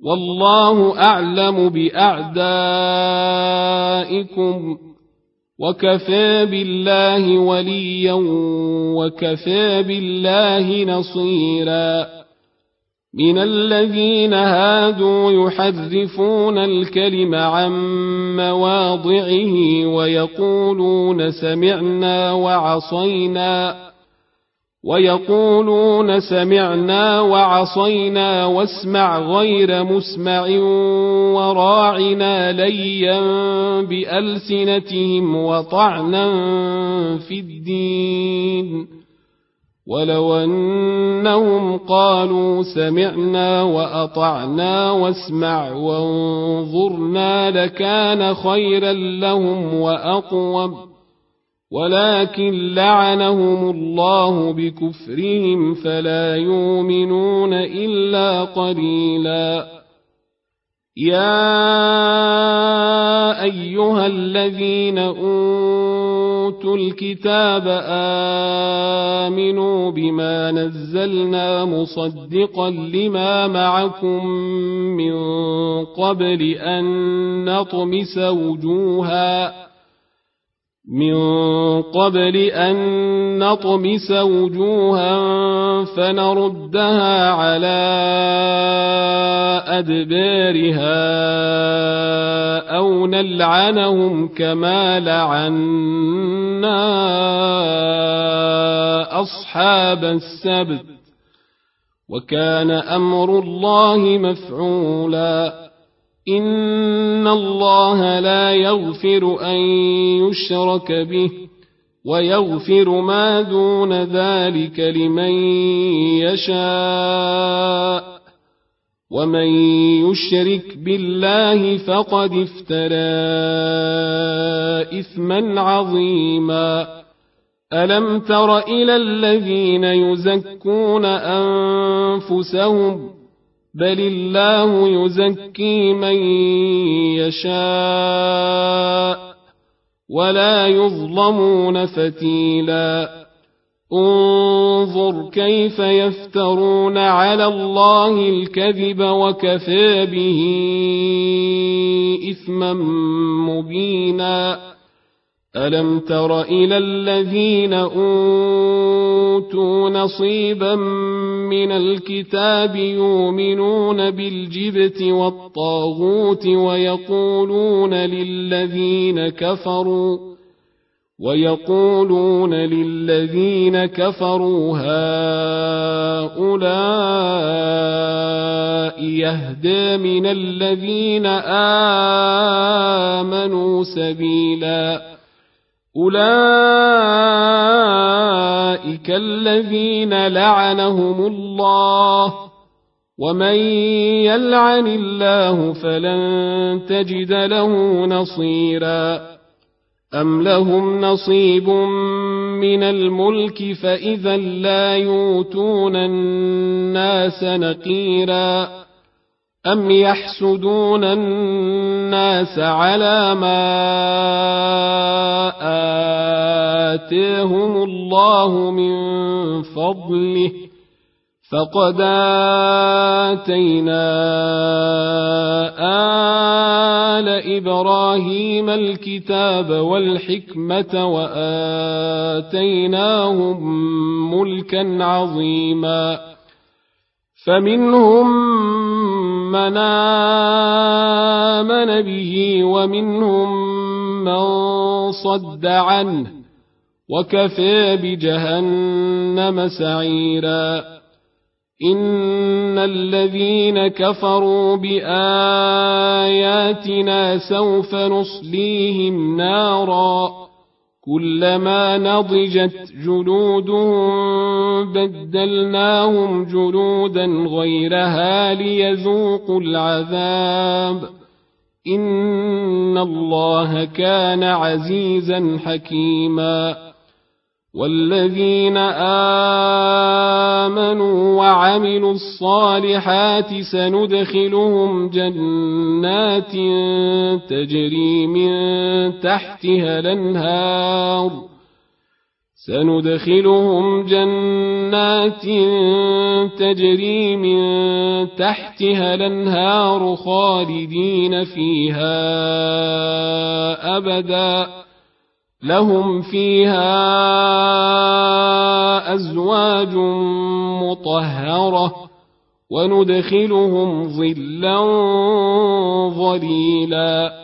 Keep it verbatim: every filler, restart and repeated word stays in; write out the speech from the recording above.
والله أعلم بأعدائكم وكفى بالله وليا وكفى بالله نصيرا من الذين هادوا يحرفون الكلم عن مواضعه ويقولون سمعنا وعصينا ويقولون سمعنا وعصينا واسمع غير مسمع وراعنا ليا بألسنتهم وطعنا في الدين ولو أنهم قالوا سمعنا وأطعنا واسمع وانظرنا لكان خيرا لهم وأقوم ولكن لعنهم الله بكفرهم فلا يؤمنون إلا قليلا يا أيها الذين أوتوا الكتاب آمنوا بما نزلنا مصدقا لما معكم من قبل أن نطمس وجوها من قبل أن نطمس وجوها فنردها على أدبارها أو نلعنهم كما لعنا أصحاب السبت وكان أمر الله مفعولا إن الله لا يغفر أن يشرك به ويغفر ما دون ذلك لمن يشاء ومن يشرك بالله فقد افترى إثما عظيما ألم تر إلى الذين يزكون أنفسهم بل الله يزكي من يشاء ولا يظلمون فتيلا انظر كيف يفترون على الله الكذب وكفى به إثما مبينا ألم تر إلى الذين أوتوا نصيبا من الكتاب يؤمنون بالجبت والطاغوت ويقولون للذين كفروا ويقولون للذين كفروا هؤلاء يهدى من الذين آمنوا سبيلا أولئك الذين لعنهم الله ومن يلعن الله فلن تجد له نصيرا أم لهم نصيب من الملك فإذا لا يؤتون الناس نقيرا أم يحسدون الناس على ما آتاهم الله من فضله فقد آتينا آل إبراهيم الكتاب والحكمة وآتيناهم ملكا عظيما فمنهم من آمن به ومنهم من صد عنه وكفى بجهنم سعيرا إن الذين كفروا بآياتنا سوف نصليهم نارا كلما نضجت جلودهم بدلناهم جلودا غيرها ليذوقوا العذاب إن الله كان عزيزا حكيما والذين آمنوا وعملوا الصالحات سندخلهم جنات تجري من تحتها الأنهار سندخلهم جنات تجري من تحتها الأنهار خالدين فيها أبدا لهم فيها أزواج مطهرة وندخلهم ظلا ظليلا